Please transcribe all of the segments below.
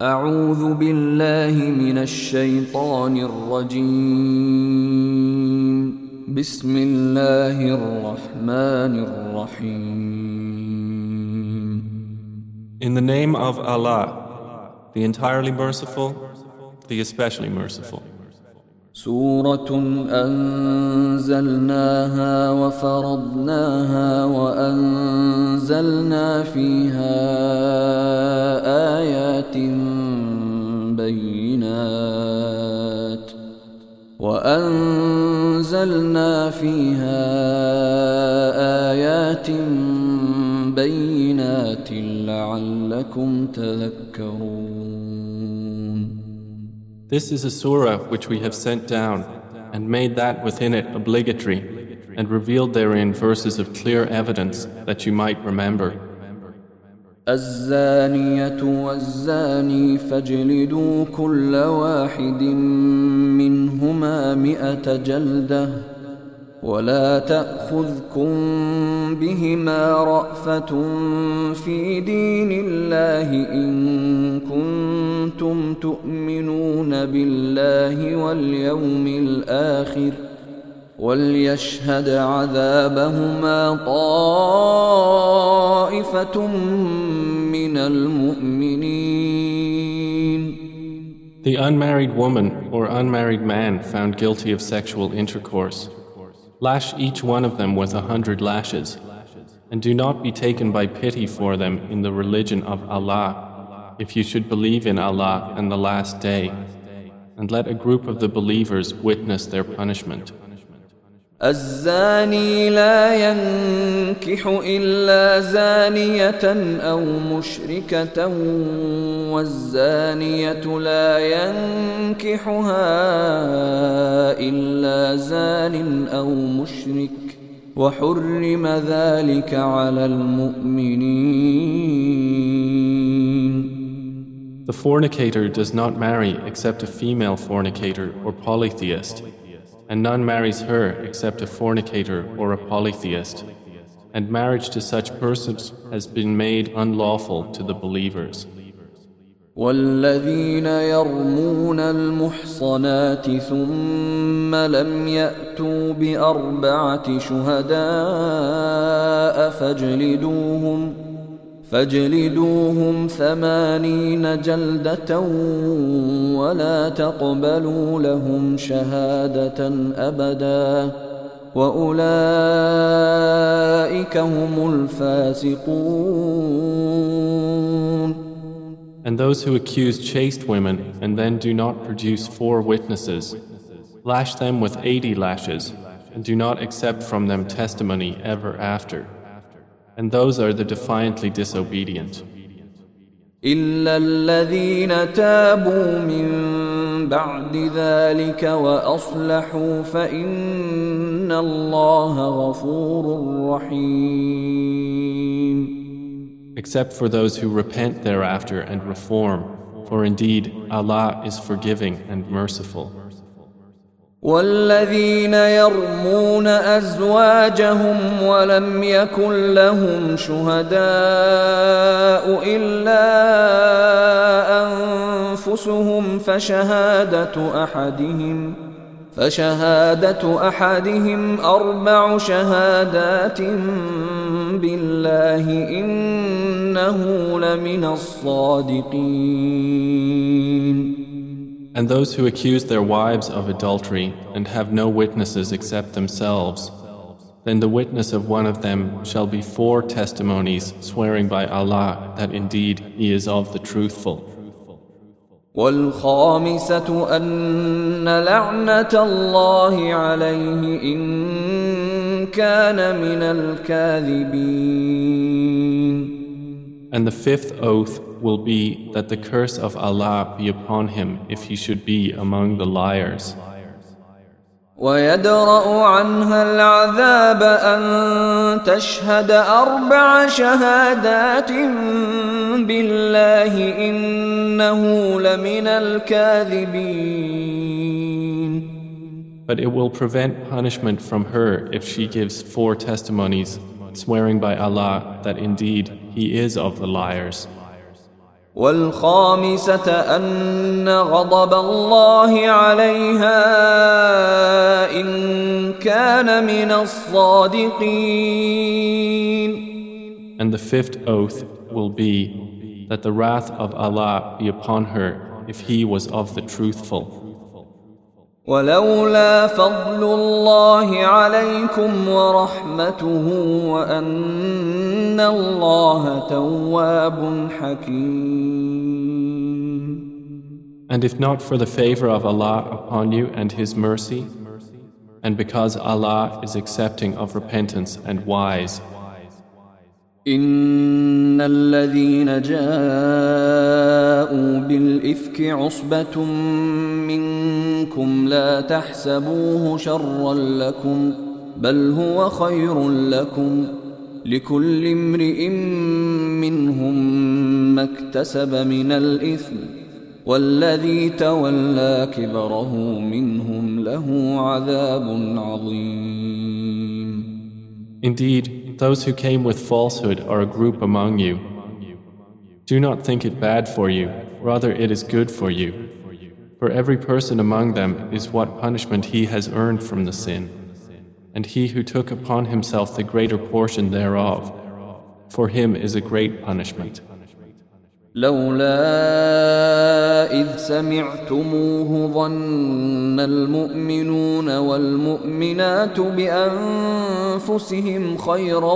أعوذ بالله من الشيطان الرجيم. بسم الله الرحمن الرحيم. In the name of Allah, the entirely merciful, the especially merciful. سورة أنزلناها وفرضناها وأنزلنا فيها آيات بينات لعلكم تذكرون. This is a surah which we have sent down and made that within it obligatory and revealed therein verses of clear evidence that you might remember. الزانية والزاني فاجلدوا كل واحد منهما 100 جلدة ولا تأخذكم بهما رأفة في دين الله إن كنتم تؤمنون بالله واليوم الآخر وليشهد عذابهما طائفة من المؤمنين. The unmarried woman or unmarried man found guilty of sexual intercourse, lash each one of them with 100 lashes, and do not be taken by pity for them in the religion of Allah, if you should believe in Allah and the last day, and let a group of the believers witness their punishment. الزاني لا ينكح إلا زانية أو مشركة والزانية لا ينكحها إلا زان أو مشرك وحرم ذلك على المؤمنين. The fornicator does not marry except a female fornicator or polytheist, and none marries her except a fornicator or a polytheist, and marriage to such persons has been made unlawful to the believers. والذين يرمون المحصنات ثم لم يأتوا ب4 شهداء فاجلدوهم 80 جلدة ولا تقبلوا لهم شهادة أبدا وأولئك هم الفاسقون. And those who accuse chaste women and then do not produce 4 witnesses, lash them with 80 lashes and do not accept from them testimony ever after. And those are the defiantly disobedient. إلا الذين تابوا من بعد ذلك وأصلحوا فإن الله غفور رحيم. Except for those who repent thereafter and reform, for indeed Allah is forgiving and merciful. والذين يرمون أزواجهم ولم يكن لهم شهداء إلا أنفسهم فشهادة أحدهم 4 شهادات بالله إنه لمن الصادقين. And those who accuse their wives of adultery and have no witnesses except themselves, then the witness of one of them shall be 4 testimonies swearing by Allah that indeed he is of the truthful. والخامسة أن لعنة الله عليه إن كان من الكاذبين. And the 5th oath will be that the curse of Allah be upon him if he should be among the liars. ويدرأ عنها العذاب أن تشهد 4 شهادات بالله إنه لمن الكاذبين. But it will prevent punishment from her if she gives 4 testimonies, swearing by Allah that indeed he is of the liars. والخامسة أن غضب الله عليها إن كان من الصادقين. And the fifth oath will be that the wrath of Allah be upon her if he was of the truthful. ولولا فضل الله عليكم ورحمته وأن الله تواب حكيم. And if not for the favor of Allah upon you and His mercy, and because Allah is accepting of repentance and wise, إن الذين جاءوا بالإفك عصبة منكم لا تحسبوه شرا لكم بل هو خير لكم لكل امرئ منهم ما اكتسب من الإثم والذي تولى كبره منهم له عذاب عظيم. Indeed, those who came with falsehood are a group among you. Do not think it bad for you, rather it is good for you. For every person among them is what punishment he has earned from the sin, and he who took upon himself the greater portion thereof, for him is a great punishment. لولا إذ سمعتموه ظن المؤمنون والمؤمنات بأنفسهم خيرا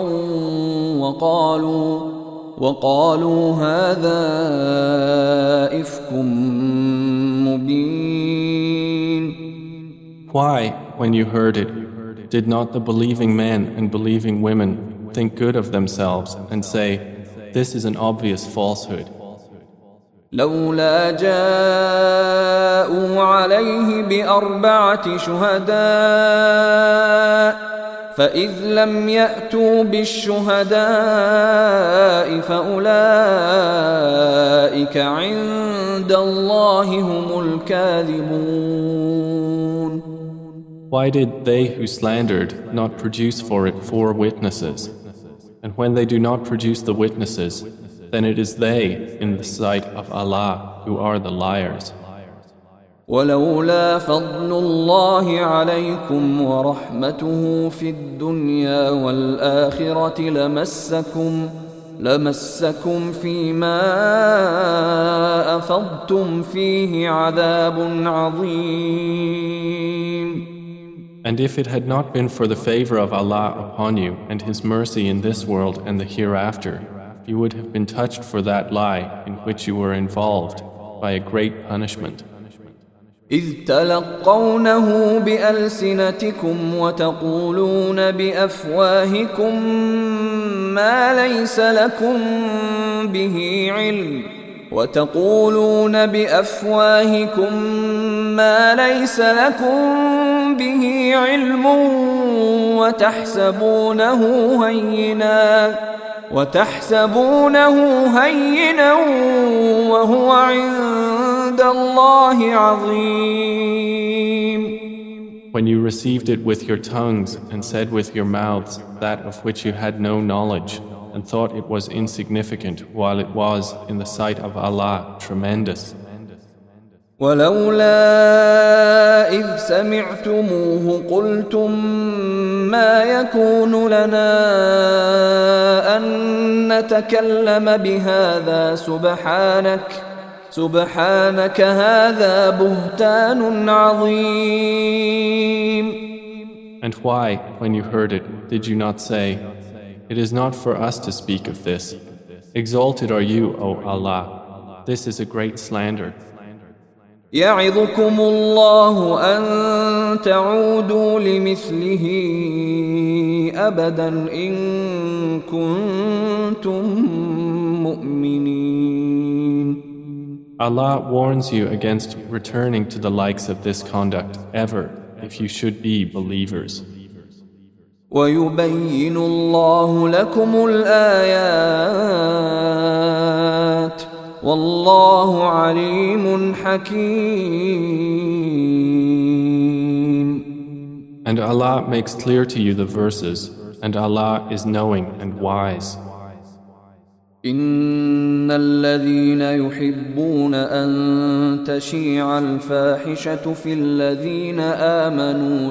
وقالوا هذا إفك مبين. Why, when you heard it, did not the believing men and believing women think good of themselves and say, this is an obvious falsehood? لولا جاءوا عليه بأربعة شهداء فإذ لم يأتوا بالشهداء فأولئك عند الله هم الكاذبون. Why did they who slandered not produce for it 4 witnesses? And when they do not produce the witnesses, then it is they in the sight of Allah who are the liars. ولولا فضل الله عليكم ورحمته في الدنيا والآخرة لمسكم فيما أفضتم فيه عذاب عظيم. And if it had not been for the favor of Allah upon you and His mercy in this world and the hereafter, you would have been touched for that lie in which you were involved by a great punishment. إذ تلقونه بألسنتكم وتقولون بأفواهكم ما ليس لكم به علم وتحسبونه هينا وهو عند الله عظيم. When you received it with your tongues and said with your mouths that of which you had no knowledge and thought it was insignificant while it was in the sight of Allah tremendous. ولولا إذ سمعتموه قلتم ما يكون لنا أن نتكلم بهذا سبحانك هذا بهتان عظيم. And why, when you heard it, did you not say, it is not for us to speak of this. Exalted are you, O Allah. This is a great slander. يعظكم الله أن تعودوا لمثله أبدا إن كنتم مؤمنين. Allah warns you against returning to the likes of this conduct ever if you should be believers. ويبين الله لكم الآيات والله عليم حكيم. And Allah makes clear to you the verses, and Allah is knowing and wise. إن الذين يحبون أن تشيع الفاحشة في الذين آمنوا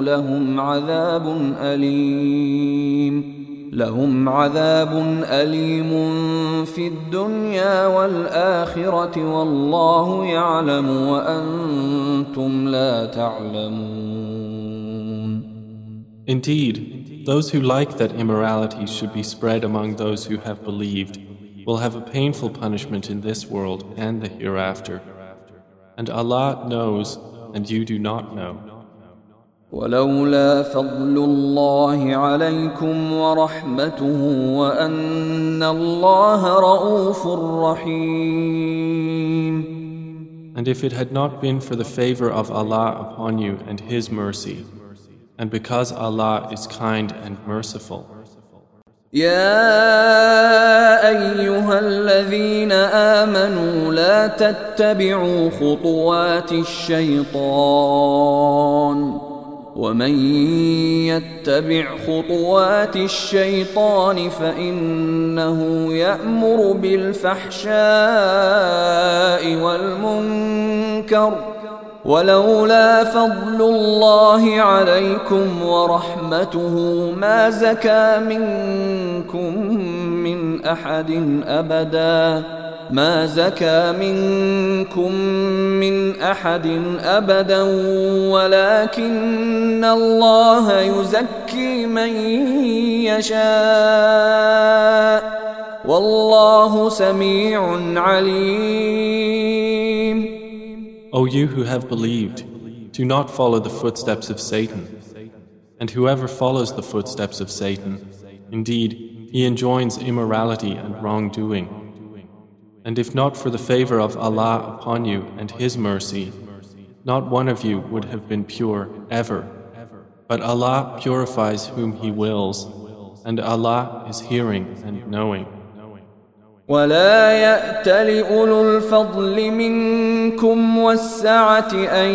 لهم عذاب أليم في الدنيا والآخرة والله يعلم وأنتم لا تعلمون. Indeed, those who like that immorality should be spread among those who have believed will have a painful punishment in this world and the hereafter. And Allah knows, and you do not know. ولولا فضل الله عليكم ورحمته وأن الله رؤوف رحيم. And if it had not been for the favor of Allah upon you and His mercy, and because Allah is kind and merciful. يا أيها الذين آمنوا لا تتبعوا خطوات الشيطان ومن يتبع خطوات الشيطان فإنه يأمر بالفحشاء والمنكر ولولا فضل الله عليكم ورحمته ما زكى منكم من أحد أبدا ولكن الله يزكي من يشاء والله سميع عليم. O you who have believed, do not follow the footsteps of Satan. And whoever follows the footsteps of Satan, indeed, he enjoins immorality and wrongdoing. And if not for the favor of Allah upon you and His mercy, not one of you would have been pure ever. But Allah purifies whom He wills, and Allah is hearing and knowing. ولا يأتل أولو الفضل منكم والسعة أن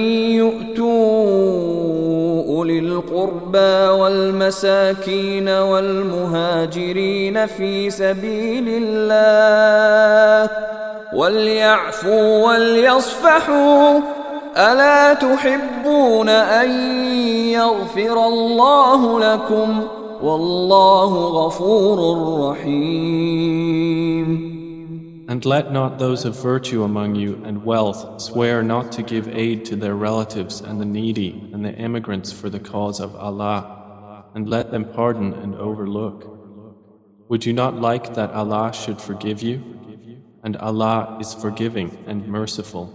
يؤتوا أولي القربى والمساكين والمهاجرين في سبيل الله وليعفوا وليصفحوا ألا تحبون أن يغفر الله لكم والله غفور رحيم. And let not those of virtue among you and wealth swear not to give aid to their relatives and the needy and the immigrants for the cause of Allah, and let them pardon and overlook. Would you not like that Allah should forgive you? And Allah is forgiving and merciful.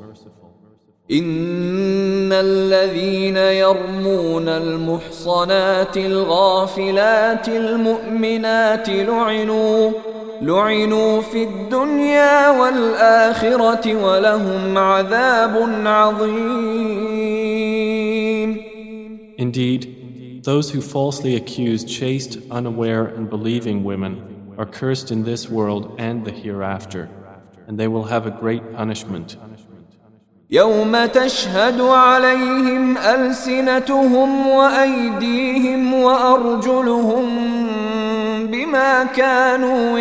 إن الذين يرمون المحصنات الغافلات المؤمنات لعنوا في الدنيا والآخرة ولهم عذاب عظيم. Indeed, those who falsely accuse chaste, unaware and believing women are cursed in this world and the hereafter, and they will have a great punishment. يوم تشهد عليهم ألسنتهم وأيديهم وأرجلهم بما كانوا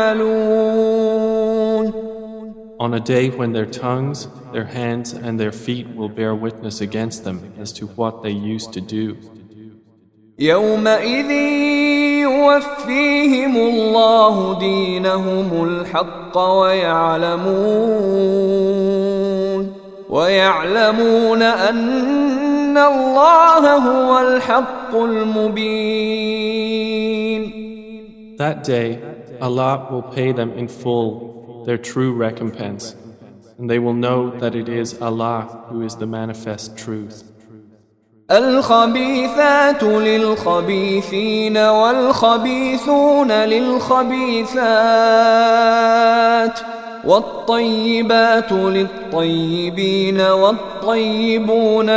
يعملون. On a day when their tongues, their hands and their feet will bear witness against them as to what they used to do. يومئذ يوفيهم الله دينهم الحق ويعلمون أن الله هو الحق المبين. That day, Allah will pay them in full their true recompense, and they will know that it is Allah who is the manifest truth. الخبيثات للخبيثين والخبيثون للخبيثات والطيبات للطيبين والطيبون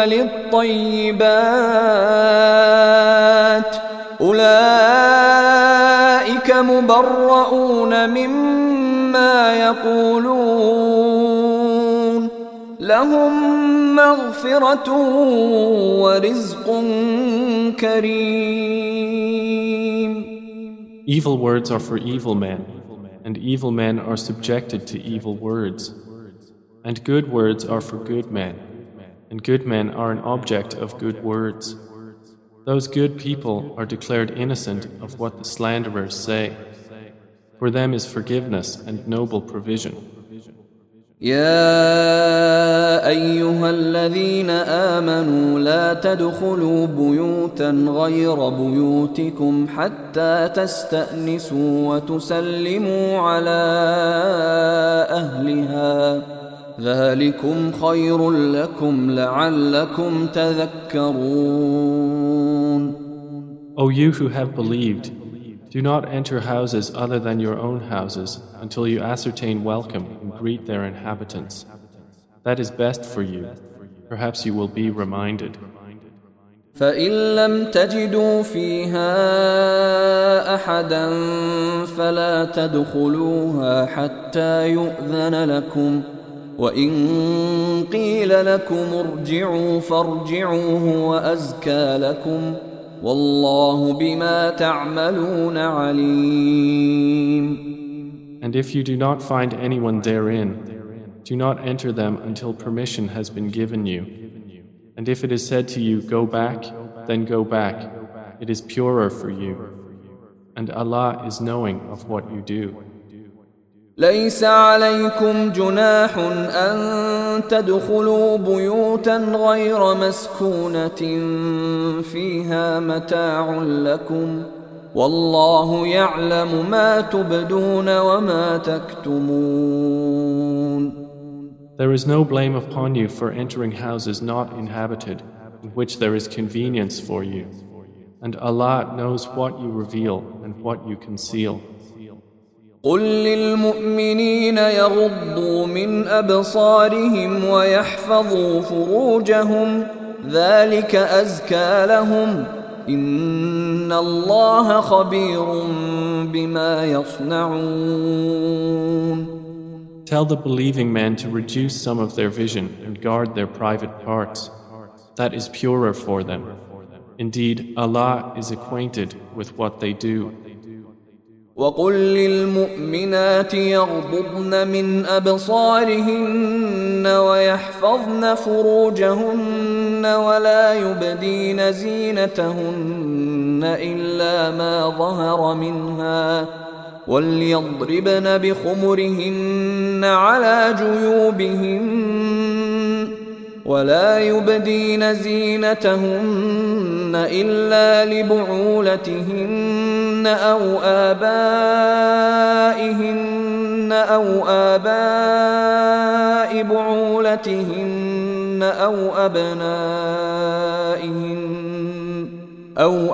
للطيبات أولئك مبرؤون مما يقولون لهم مغفرة ورزق كريم. Evil words are for evil men, and evil men are subjected to evil words. And good words are for good men, and good men are an object of good words. Those good people are declared innocent of what the slanderers say. For them is forgiveness and noble provision. يا أيها الذين آمنوا لا تدخلوا بيوتا غير بيوتكم حتى تستأنسوا وتسلموا على أهلها ذلكم خير لكم لعلكم تذكرون. O you who have believed, do not enter houses other than your own houses until you ascertain welcome and greet their inhabitants. That is best for you. Perhaps you will be reminded. فإن لم تجدوا فيها أحدا فلا تدخلوها حتى يؤذن لكم وإن قيل لكم ارجعوا فارجعوا هو أزكى لكم والله بما تعملون عليم. And if you do not find anyone therein, do not enter them until permission has been given you. And if it is said to you, go back, then go back. It is purer for you. And Allah is knowing of what you do. ليس عليكم جناح أن تدخلوا بيوتا غير مسكونة فيها متاع لكم والله يعلم ما تبدون وما تكتمون. There is no blame upon you for entering houses not inhabited, in which there is convenience for you. And Allah knows what you reveal and what you conceal. قل للمؤمنين يغضوا من أبصارهم ويحفظوا فروجهم ذلك أزكى لهم إن الله خبير بما يصنعون. Tell the believing men to reduce some of their vision and guard their private parts. That is purer for them. Indeed, Allah is acquainted with what they do. وقل للمؤمنات يغضضن من أبصارهن ويحفظن فروجهن ولا يبدين زينتهن إلا ما ظهر منها وليضربن بخمرهن على جيوبهن ولا يبدين زينتهن إلا لبعولتهن أو آباء بعولتهن أو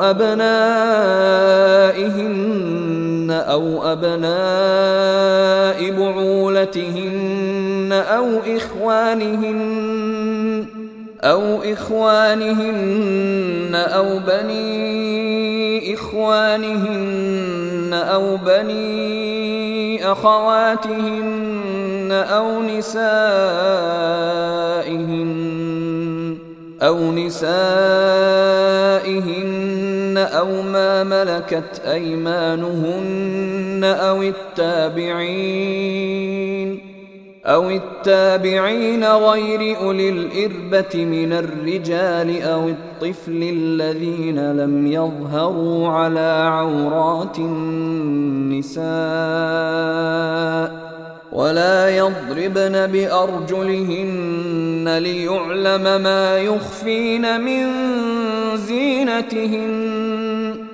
أبنائهن أو أبناء بعولتهن أو إخوانهن أو بني إخوانهن أو بني أخواتهن أو نسائهن أو ما ملكت أيمانهن أو التابعين غير أولي الإربة من الرجال أو الطفل الذين لم يظهروا على عورات النساء ولا يضربن بأرجلهن ليعلم ما يخفين من زينتهن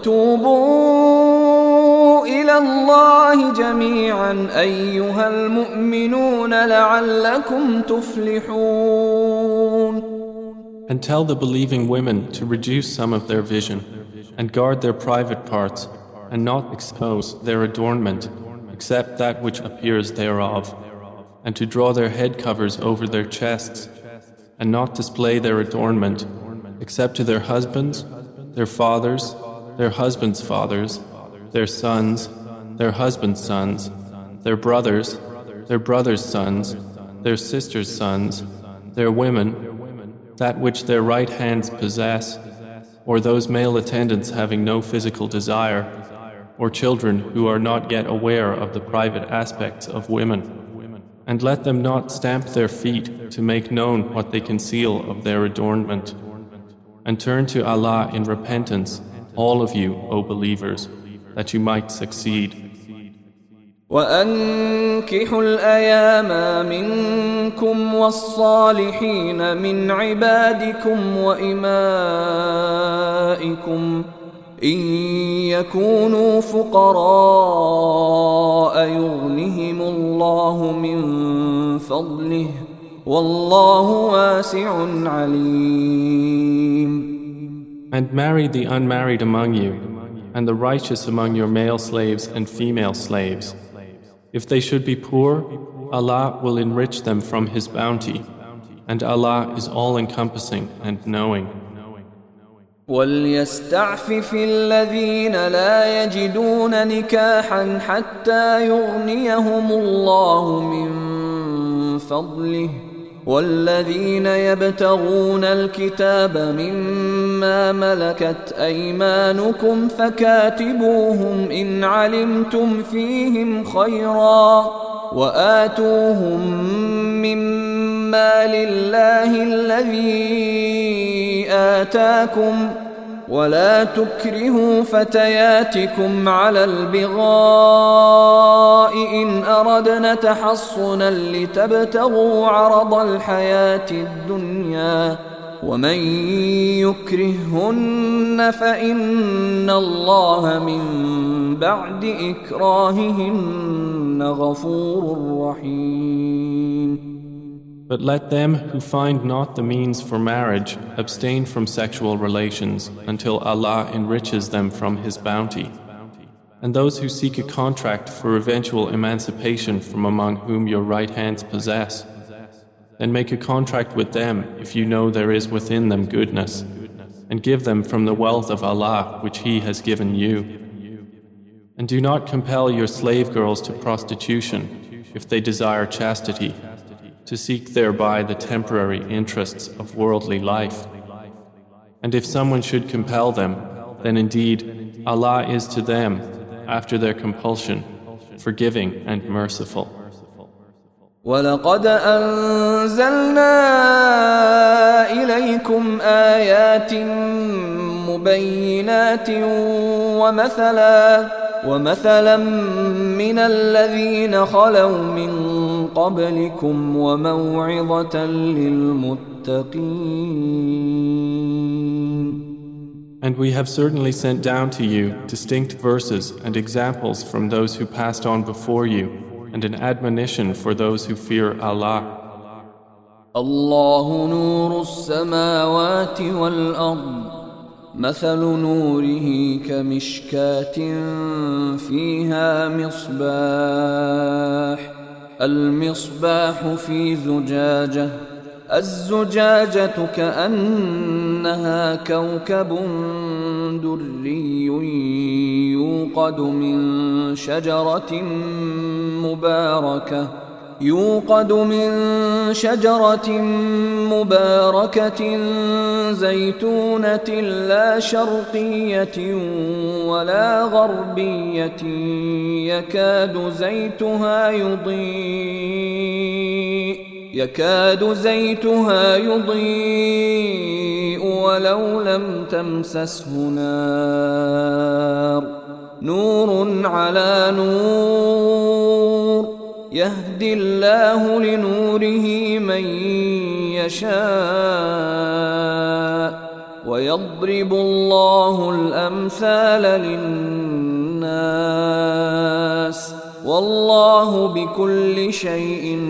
وتوبوا إلى الله جميعا أيها المؤمنون لعلكم تفلحون. And tell the believing women to reduce some of their vision and guard their private parts and not expose their adornment except that which appears thereof, and to draw their head covers over their chests and not display their adornment except to their husbands, their fathers, their husbands' fathers, their sons, their husbands' sons, their brothers' sons, their sisters' sons, their women, that which their right hands possess, or those male attendants having no physical desire, or children who are not yet aware of the private aspects of women. And let them not stamp their feet to make known what they conceal of their adornment. And turn to Allah in repentance, all of you, O believers, that you might succeed. وأنكحوا الأيام منكم والصالحين من عبادكم وإمائكم إن يكونوا فقراء يغنهم الله من فضله والله واسع عليم. And marry the unmarried among you, and the righteous among your male slaves and female slaves. If they should be poor, Allah will enrich them from His bounty, and Allah is all-encompassing and knowing. وَلْيَسْتَعْفِفِ الَّذِينَ لَا يَجِدُونَ نِكَاحًا حَتَّى يُغْنِيَهُمُ اللَّهُ مِنْ فَضْلِهِ والذين يبتغون الكتاب مما ملكت أيمانكم فكاتبوهم إن علمتم فيهم خيرا وآتوهم مما لله الذي آتاكم ولا تكرهوا فتياتكم على البغاء إن أردنا تحصنا لتبتغوا عرض الحياة الدنيا ومن يكرههن فإن الله من بعد إكراههن غفور رحيم. But let them who find not the means for marriage abstain from sexual relations until Allah enriches them from His bounty. And those who seek a contract for eventual emancipation from among whom your right hands possess, then make a contract with them if you know there is within them goodness, and give them from the wealth of Allah which He has given you. And do not compel your slave girls to prostitution if they desire chastity, to seek thereby the temporary interests of worldly life. And if someone should compel them, then indeed Allah is to them, after their compulsion, forgiving and merciful. وَلَقَدْ أَنزَلْنَا إِلَيْكُمْ آيَاتٍ مُبَيِّنَاتٍ ومثلا من الذين خلوا من قبلكم وموعظة للمتقين. And we have certainly sent down to you distinct verses and examples from those who passed on before you, and an admonition for those who fear Allah. الله نور السماوات والأرض مثل نوره كمشكاة فيها مصباح المصباح في زجاجة الزجاجة كأنها كوكب دري يوقد من شجرة مباركة زيتونة لا شرقية ولا غربية يكاد زيتها يضيء ولو لم تمسسه نار نور على نور يهدي الله لنوره من يشاء ويضرب الله الأمثال للناس والله بكل شيء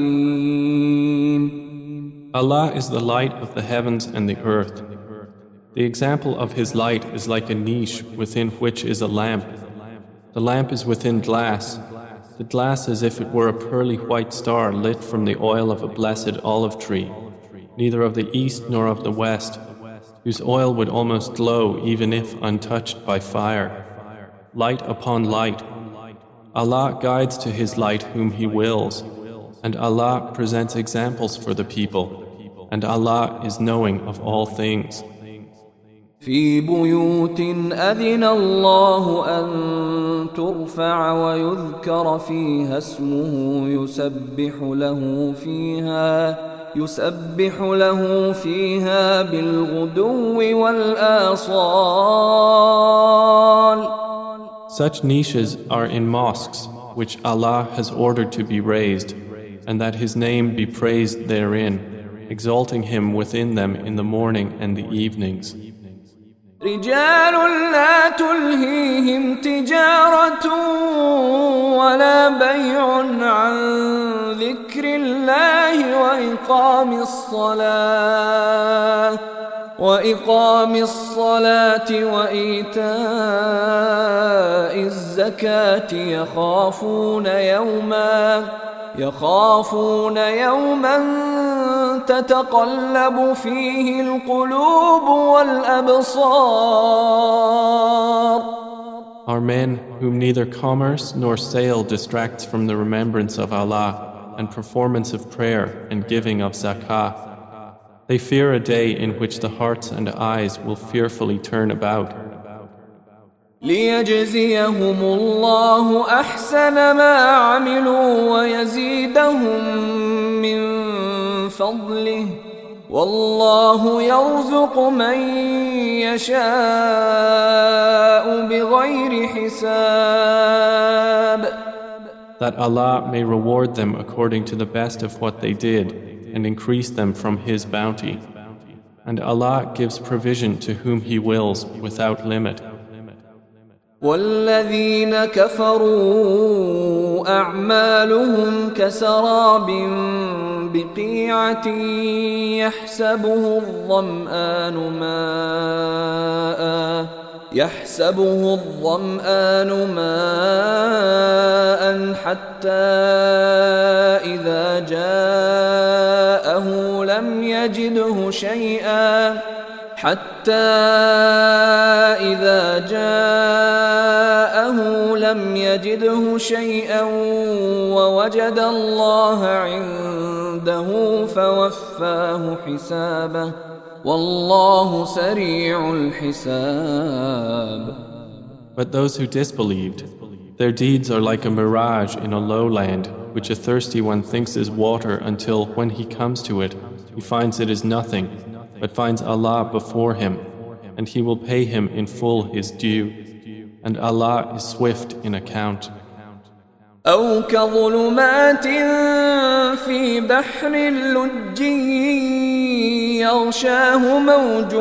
عليم. Allah is the light of the heavens and the earth. The example of His light is like a niche within which is a lamp. The lamp is within glass. The glass as if it were a pearly white star lit from the oil of a blessed olive tree, neither of the east nor of the west, whose oil would almost glow even if untouched by fire. Light upon light. Allah guides to His light whom He wills, and Allah presents examples for the people, and Allah is knowing of all things. في بيوت أذن الله أن ترفع ويذكر فيها اسمه يسبح له فيها بالغدو والآصال. Such niches are in mosques which Allah has ordered to be raised, and that His name be praised therein, exalting Him within them in the morning and the evenings. رجال لا تلهيهم تجارة ولا بيع عن ذكر الله وإقام الصلاة وإيتاء الزكاة يخافون يوما تتقلب فيه القلوب والأبصار. Are men whom neither commerce nor sale distracts from the remembrance of Allah and performance of prayer and giving of zakah. They fear a day in which the hearts and eyes will fearfully turn about. ليجزيهم الله أحسن ما عملوا ويزيدهم من فضله والله يرزق من يشاء بغير حساب. That Allah may reward them according to the best of what they did and increase them from His bounty. And Allah gives provision to whom He wills without limit. والذين كفروا أعمالهم كسراب بقيعة يحسبه الظمآن ماء حتى إذا جاءه لم يجده شيئا ووجد الله عنده فوفاه حسابه والله سريع الحساب. But those who disbelieved, their deeds are like a mirage in a lowland, which a thirsty one thinks is water until, when he comes to it, he finds it is nothing, but finds Allah before him, and He will pay him in full his due, and Allah is swift in account. أو كظلمات في بحر لجي يغشاه موج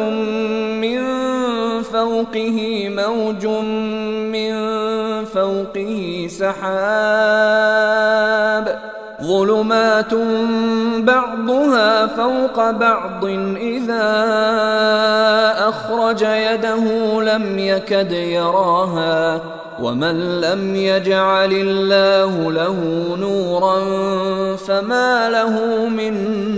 من فوقه سحاب ظلمات بعضها فوق بعض إذا أخرج يده لم يكد يراها ومن لم يجعل الله له نورا فما له من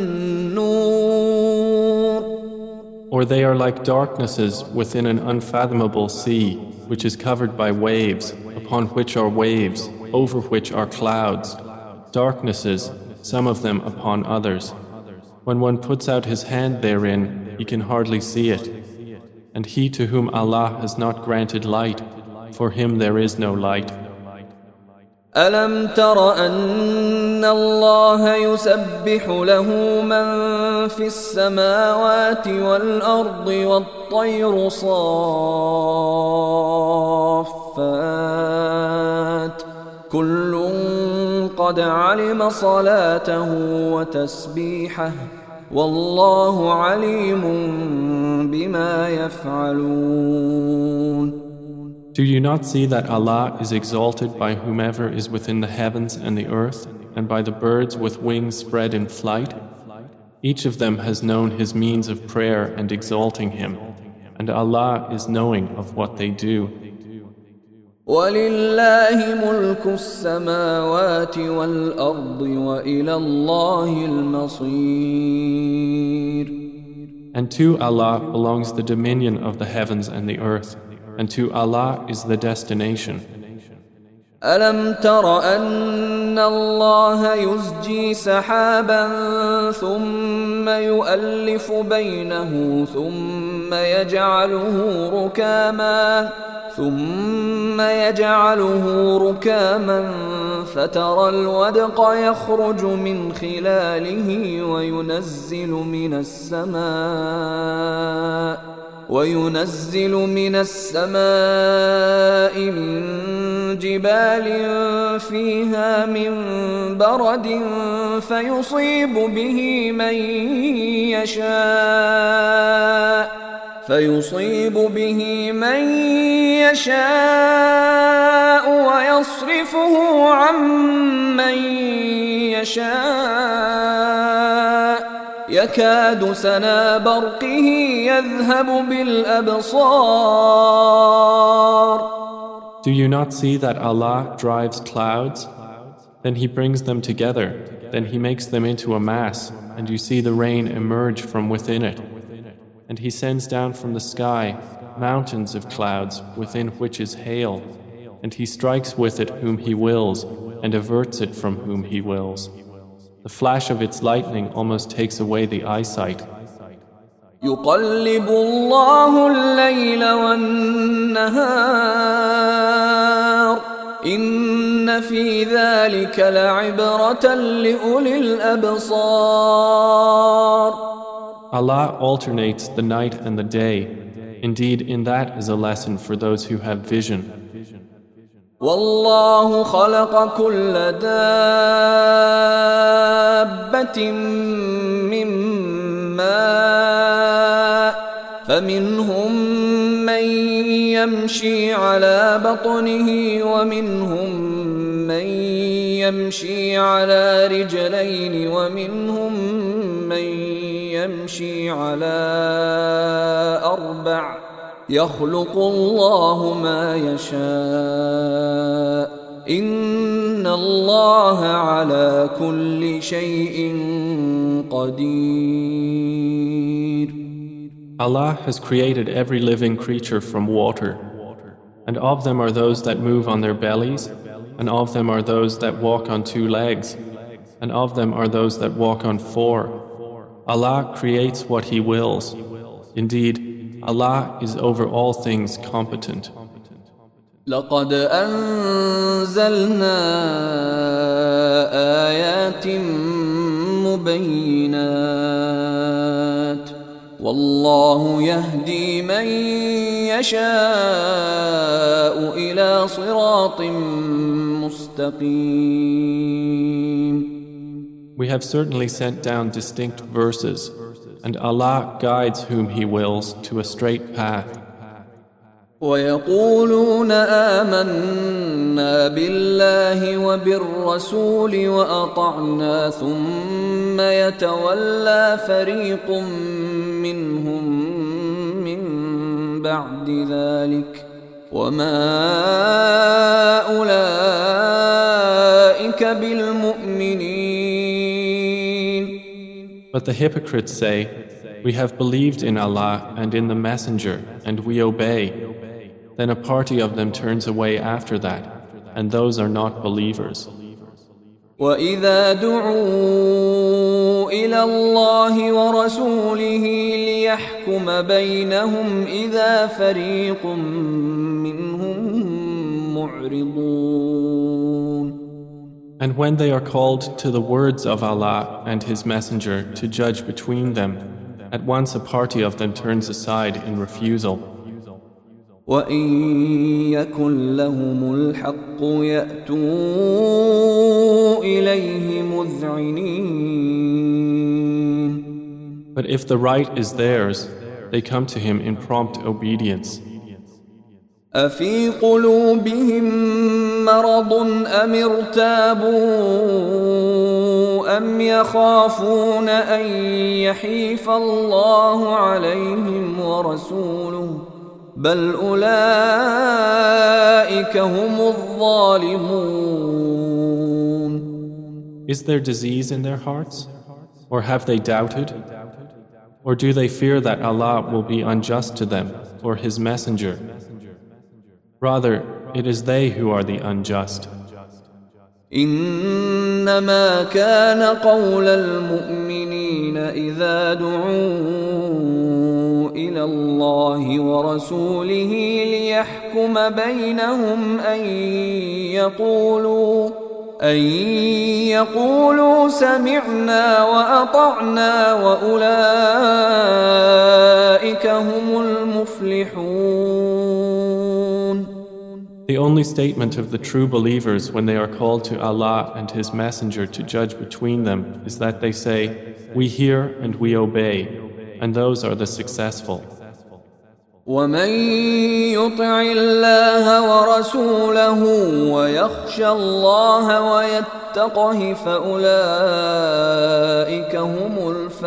نور. Or they are like darknesses within an unfathomable sea, which is covered by waves, upon which are waves, over which are clouds. Darknesses, some of them upon others. When one puts out his hand therein, he can hardly see it. And he to whom Allah has not granted light, for him there is no light. ألم تر أن الله يسبح له من في السماوات والأرض والطير صافات كل قد علم صلاته وتسبيحه والله عليم بما يفعلون. Do you not see that Allah is exalted by whomever is within the heavens and the earth, and by the birds with wings spread in flight? Each of them has known his means of prayer and exalting Him, and Allah is knowing of what they do. وَلِلَّهِ مُلْكُ السَّمَاوَاتِ وَالْأَرْضِ وَإِلَى اللَّهِ الْمَصِيرُ. And to Allah belongs the dominion of the heavens and the earth, and to Allah is the destination. أَلَمْ تَرَ أَنَّ أن الله يزجي سحابا ثم يؤلف بينه ثم يجعله ركاما فترى الودق يخرج من خلاله وينزل من السماء من جبال فيها من برد فيصيب به من يشاء ويصرفه عن من يشاء يكاد سنا برقه يذهب بالأبصار. Do you not see that Allah drives clouds? Then He brings them together, then He makes them into a mass, and you see the rain emerge from within it. And He sends down from the sky mountains of clouds within which is hail, and He strikes with it whom He wills and averts it from whom He wills. The flash of its lightning almost takes away the eyesight. يقلب الله الليل والنهار إن في ذلك لعبرة لأولي الأبصار. Allah alternates the night and the day. Indeed, in that is a lesson for those who have vision. والله خلق كل دابة من ماء فمنهم من يمشي على بطنه ومنهم من يمشي على رجلين ومنهم من يمشي على أربع يخلق الله ما يشاء إن الله على كل شيء قدير. Allah has created every living creature from water, and of them are those that move on their bellies, and of them are those that walk on 2 legs, and of them are those that walk on 4. Allah creates what He wills. Indeed, Allah is over all things competent. لقد أنزلنا آيات مبينات والله يهدي من يشاء إلى صراط مستقيم. We have certainly sent down distinct verses, and Allah guides whom He wills to a straight path. ويقولون آمنا بالله وبالرسول وأطعنا ثم يتولى فريق منهم من بعد ذلك وما أولئك بالمؤمنين. But the hypocrites say, we have believed in Allah and in the Messenger, and we obey. Then a party of them turns away after that, and those are not believers. وَإِذَا دُعُوا إِلَى اللَّهِ وَرَسُولِهِ لِيَحْكُمَ بَيْنَهُمْ إِذَا فَرِيقٌ مِّنْهُمْ مُعْرِضُونَ. And when they are called to the words of Allah and His Messenger to judge between them, at once a party of them turns aside in refusal. وَإِن يَكُن لَّهُمُ الْحَقُّ يَأْتُوا إِلَيْهِ مُذْعِنِينَ. But if the right is theirs, they come to Him in prompt obedience. أَفِي قُلُوبِهِم مَّرَضٌ أَمِ ارْتَابُوا أَمْ يَخَافُونَ أَن يَحِيفَ اللَّهُ عَلَيْهِمْ وَرَسُولُهُ بَلْ أُولَئِكَ هُمُ الظَّالِمُونَ. Is there disease in their hearts? Or have they doubted? Or do they fear that Allah will be unjust to them or His Messenger? Rather, it is they who are the unjust. إنما كان قول المؤمنين إذا دعوا إلى الله ورسوله ليحكم بينهم أن يقولوا سمعنا وأطعنا وأولئك هم المفلحون. The only statement of the true believers when they are called to Allah and His Messenger to judge between them is that they say, "We hear and we obey," and those are the successful. ومن يطع الله ورسوله ويخشى الله ويتقه فأولئك هم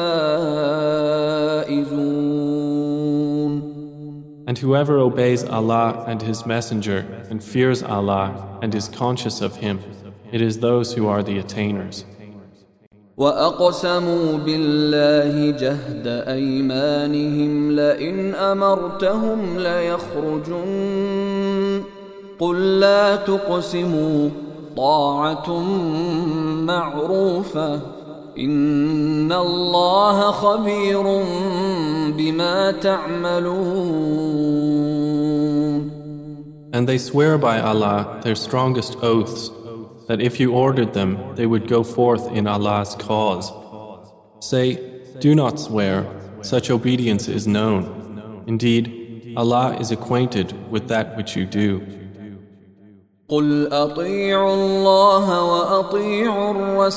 الفائزون. And whoever obeys Allah and His Messenger and fears Allah and is conscious of Him, it is those who are the attainers. وأقسموا بالله جهد أيمانهم لئن أمرتهم ليخرجن قل لا تقسموا طاعة معروفة إن الله خبير بما تعملون. And they swear by Allah their strongest oaths that if you ordered them, they would go forth in Allah's cause. Say, do not swear, such obedience is known. Indeed, Allah is acquainted with that which you do. قل أطيعوا الله وأطيعوا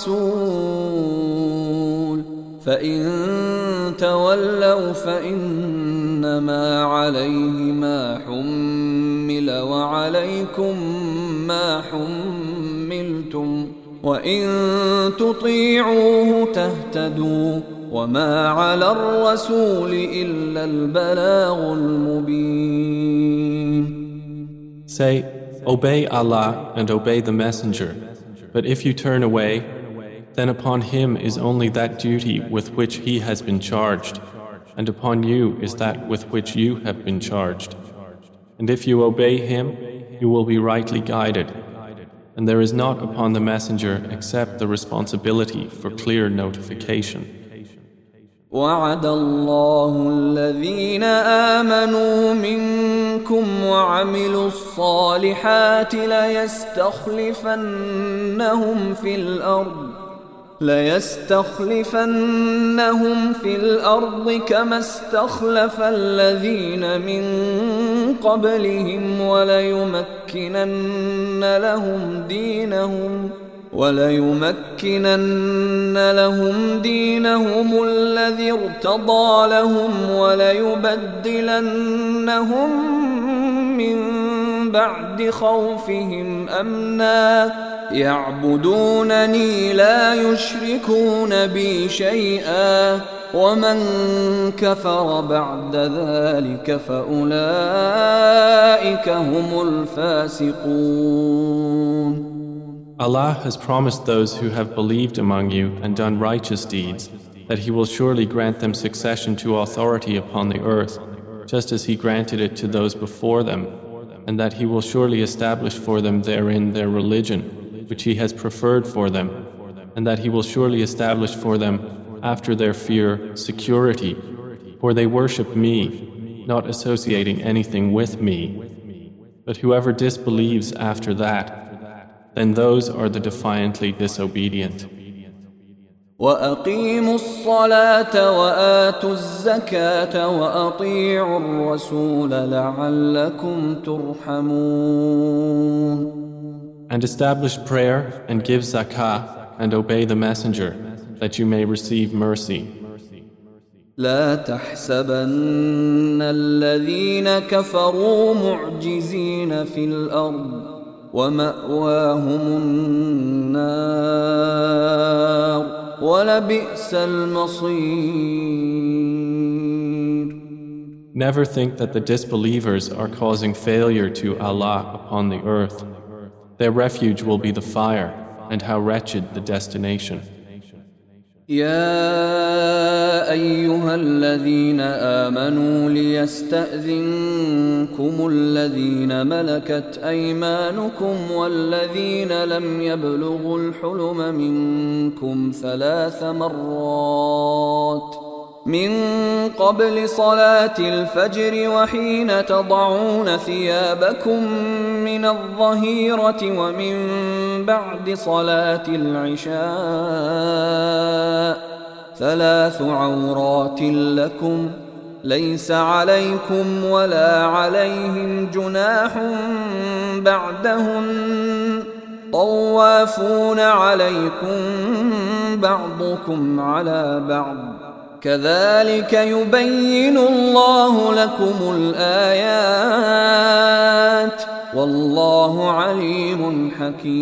الرسول فإن تولوا فإنما عليه ما حمل وعليكم ما حملتم وإن تطيعوه تهتدوا وما على الرسول إلا البلاغ المبين. Say, obey Allah and obey the Messenger, but if you turn away, then upon him is only that duty with which he has been charged, and upon you is that with which you have been charged. And if you obey him, you will be rightly guided, and there is not upon the Messenger except the responsibility for clear notification. وعد الله الذين آمنوا منكم وعملوا الصالحات ليستخلفنهم في الأرض كما استخلف الذين من قبلهم وليمكنن لهم دينهم الذي ارتضى لهم وليبدلنهم من بعد خوفهم أمنا يعبدونني لا يشركون بي شيئا ومن كفر بعد ذلك فأولئك هم الفاسقون. Allah has promised those who have believed among you and done righteous deeds that He will surely grant them succession to authority upon the earth, just as He granted it to those before them, and that He will surely establish for them therein their religion, which He has preferred for them, and that He will surely establish for them after their fear security, for they worship Me, not associating anything with Me. But whoever disbelieves after that, then those are the defiantly disobedient. وأقيموا الصلاة وآتوا الزكاة وأطيعوا الرسول لعلكم ترحمون. And establish prayer and give zakah and obey the Messenger that you may receive mercy. لا تحسبن الذين كفروا معجزين في الأرض ومأواهم النار ولبئس المصير. Never think that the disbelievers are causing failure to Allah upon the earth. Their refuge will be the fire, and how wretched the destination. يا أيها أيها الذين آمنوا ليستأذنكم الذين ملكت أيمانكم والذين لم يبلغوا الحلم منكم 3 مرات من قبل صلاة الفجر وحين تضعون ثيابكم من الظهيرة ومن بعد صلاة العشاء 3 عورات لكم ليس عليكم ولا عليهم جناح بعدهن طوافون عليكم بعضكم على بعض كذلك يبين الله لكم الآيات والله عليم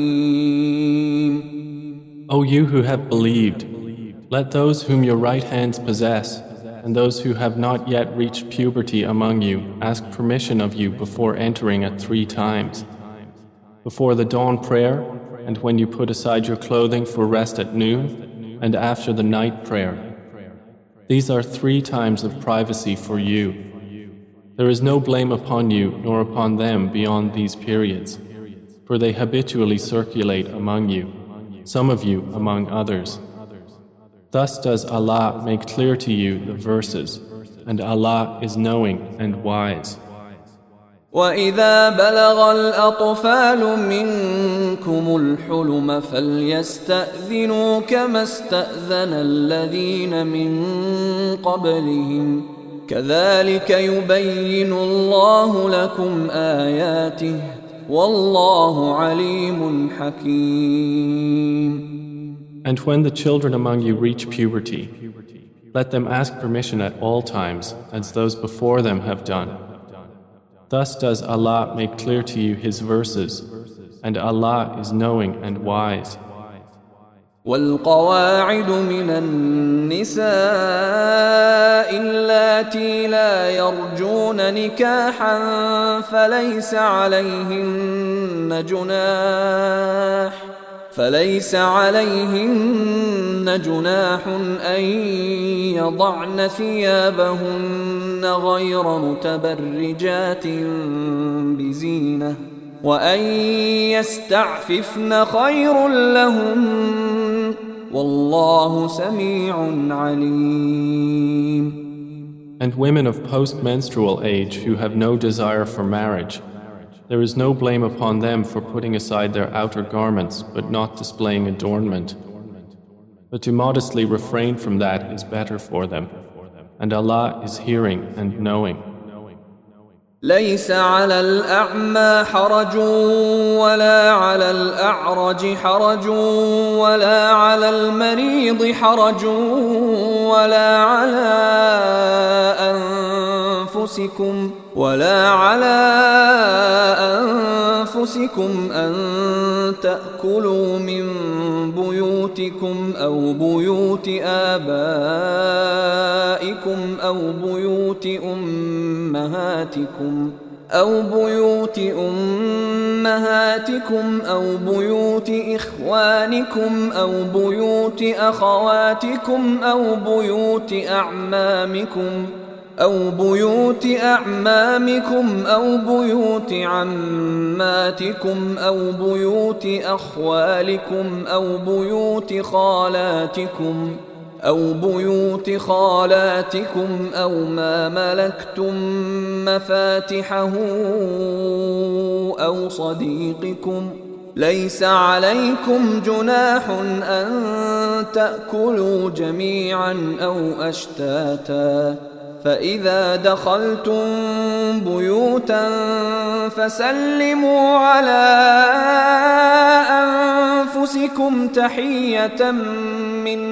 حكيم. O you who have believed, let those whom your right hands possess and those who have not yet reached puberty among you ask permission of you before entering at 3 times. Before the dawn prayer, and when you put aside your clothing for rest at noon, and after the night prayer. These are 3 times of privacy for you. There is no blame upon you nor upon them beyond these periods, for they habitually circulate among you, some of you among others. Thus does Allah make clear to you the verses, and Allah is knowing and wise. وَإِذَا بَلَغَ الْأَطْفَالُ مِنكُمُ الْحُلُمَ فَلْيَسْتَأْذِنُوا كَمَا اسْتَأْذَنَ الَّذِينَ مِن قَبْلِهِمْ كَذَلِكَ يُبَيِّنُ اللَّهُ لَكُمْ آيَاتِهِ وَاللَّهُ عَلِيمٌ حَكِيمٌ. And when the children among you reach puberty, let them ask permission at all times, as those before them have done. Thus does Allah make clear to you His verses, and Allah is knowing and wise. والقواعد من النساء اللاتي لا يرجون نكاحا فليس عليهن جناح أن يضعن ثيابهن غير متبرجات بزينة وأن يستعففن خير لهن والله سميع عليم. And women of post-menstrual age who have no desire for marriage, there is no blame upon them for putting aside their outer garments but not displaying adornment. But to modestly refrain from that is better for them, and Allah is hearing and knowing. ليس على الأعمى حرج ولا على الأعرج حرج ولا على المريض حرج ولا على أنفسكم أن تأكلوا من بيوتكم أو بيوت آبائكم أو بيوت أمهاتكم أو بيوت إخوانكم أو بيوت أخواتكم أو بيوت أعمامكم أو بيوت عماتكم أو بيوت أخوالكم أو بيوت خالاتكم أو ما ملكتم مفاتحه أو صديقكم ليس عليكم جناح أن تأكلوا جميعا أو أشتاتا فإذا دخلتم بيوتا فسلموا على أنفسكم تحية من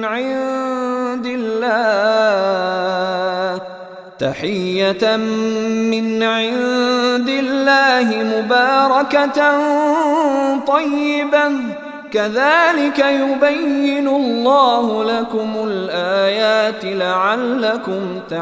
عند الله مباركة طيبة كذلك يبين الله لكم الآيات لعلكم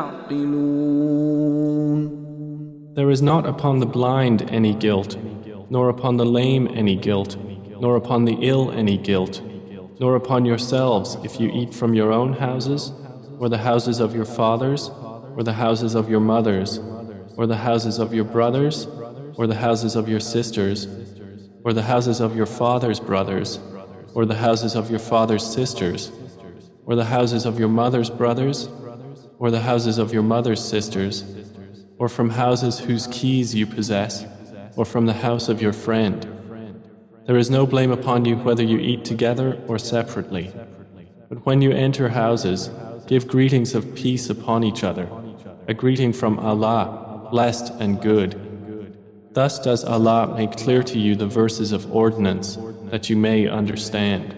تعقلون. There is not upon the blind any guilt, nor upon the lame any guilt, nor upon the ill any guilt, nor upon yourselves if you eat from your own houses, or the houses of your fathers, or the houses of your mothers, or the houses of your brothers, or the houses of your sisters, or the houses of your father's brothers, or the houses of your father's sisters, or the houses of your mother's brothers, or the houses of your mother's sisters, or from houses whose keys you possess, or from the house of your friend. There is no blame upon you whether you eat together or separately. But when you enter houses, give greetings of peace upon each other, a greeting from Allah, blessed and good. Thus does Allah make clear to you the verses of ordinance, that you may understand.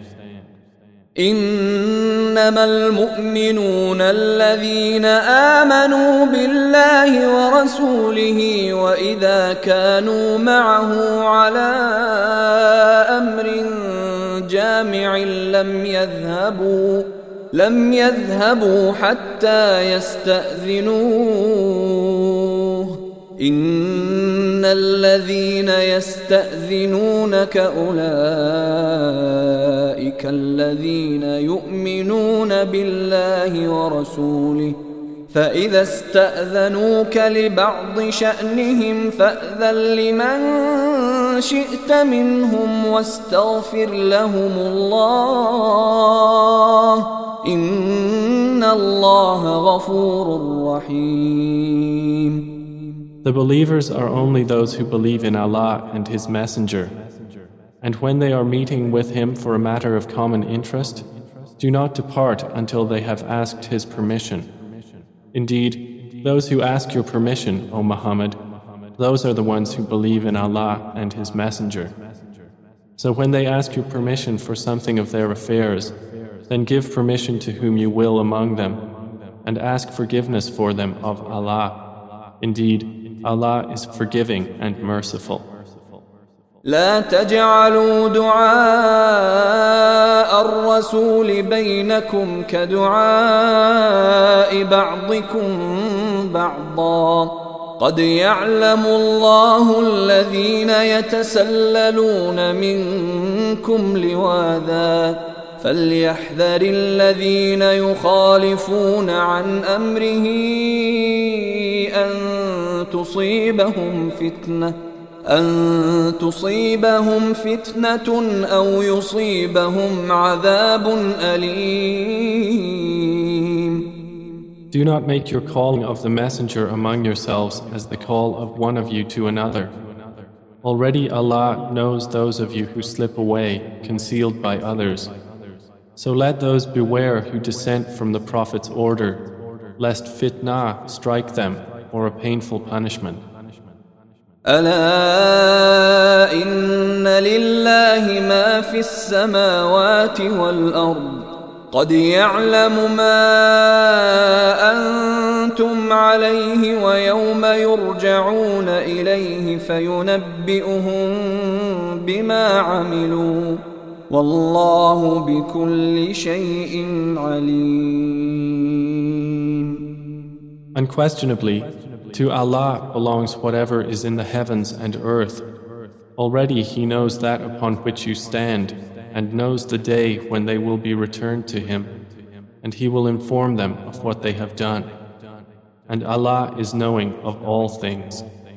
إنما المؤمنون الذين آمنوا بالله ورسوله وإذا كانوا معه على أمر جامع لم يذهبوا حتى يستأذنوه إن الذين يستأذنونك أولئك الذين يؤمنون بالله ورسوله فإذا استأذنوك لبعض شأنهم فأذن لمن شئت منهم واستغفر لهم الله إن الله غفور رحيم. The believers are only those who believe in Allah and His Messenger. And when they are meeting with Him for a matter of common interest, do not depart until they have asked His permission. Indeed, those who ask your permission, O Muhammad, those are the ones who believe in Allah and His Messenger. So when they ask your permission for something of their affairs, then give permission to whom you will among them, and ask forgiveness for them of Allah. Indeed, Allah is forgiving and merciful. لا تجعلوا دعاء الرسول بينكم كدعاء بعضكم بعضا قد يعلم الله الذين يتسللون منكم لواذا فليحذر الذين يخالفون عن أمره أن تصيبهم فتنة أو يصيبهم عذاب أليم. Do not make your calling of the messenger among yourselves as the call of one of you to another. Already Allah knows those of you who slip away, concealed by others. So let those beware who dissent from the Prophet's order, lest fitna strike them or a painful punishment. ألا إن لله ما في السماوات والأرض قد يعلم ما أنتم عليه ويوم يرجعون إليه فينبئهم بما عملوا والله بكل شيء عليم. Unquestionably, to Allah belongs whatever is in the heavens and earth. Already He knows that upon which you stand and knows the day when they will be returned to Him, and He will inform them of what they have done. And Allah is knowing of all things.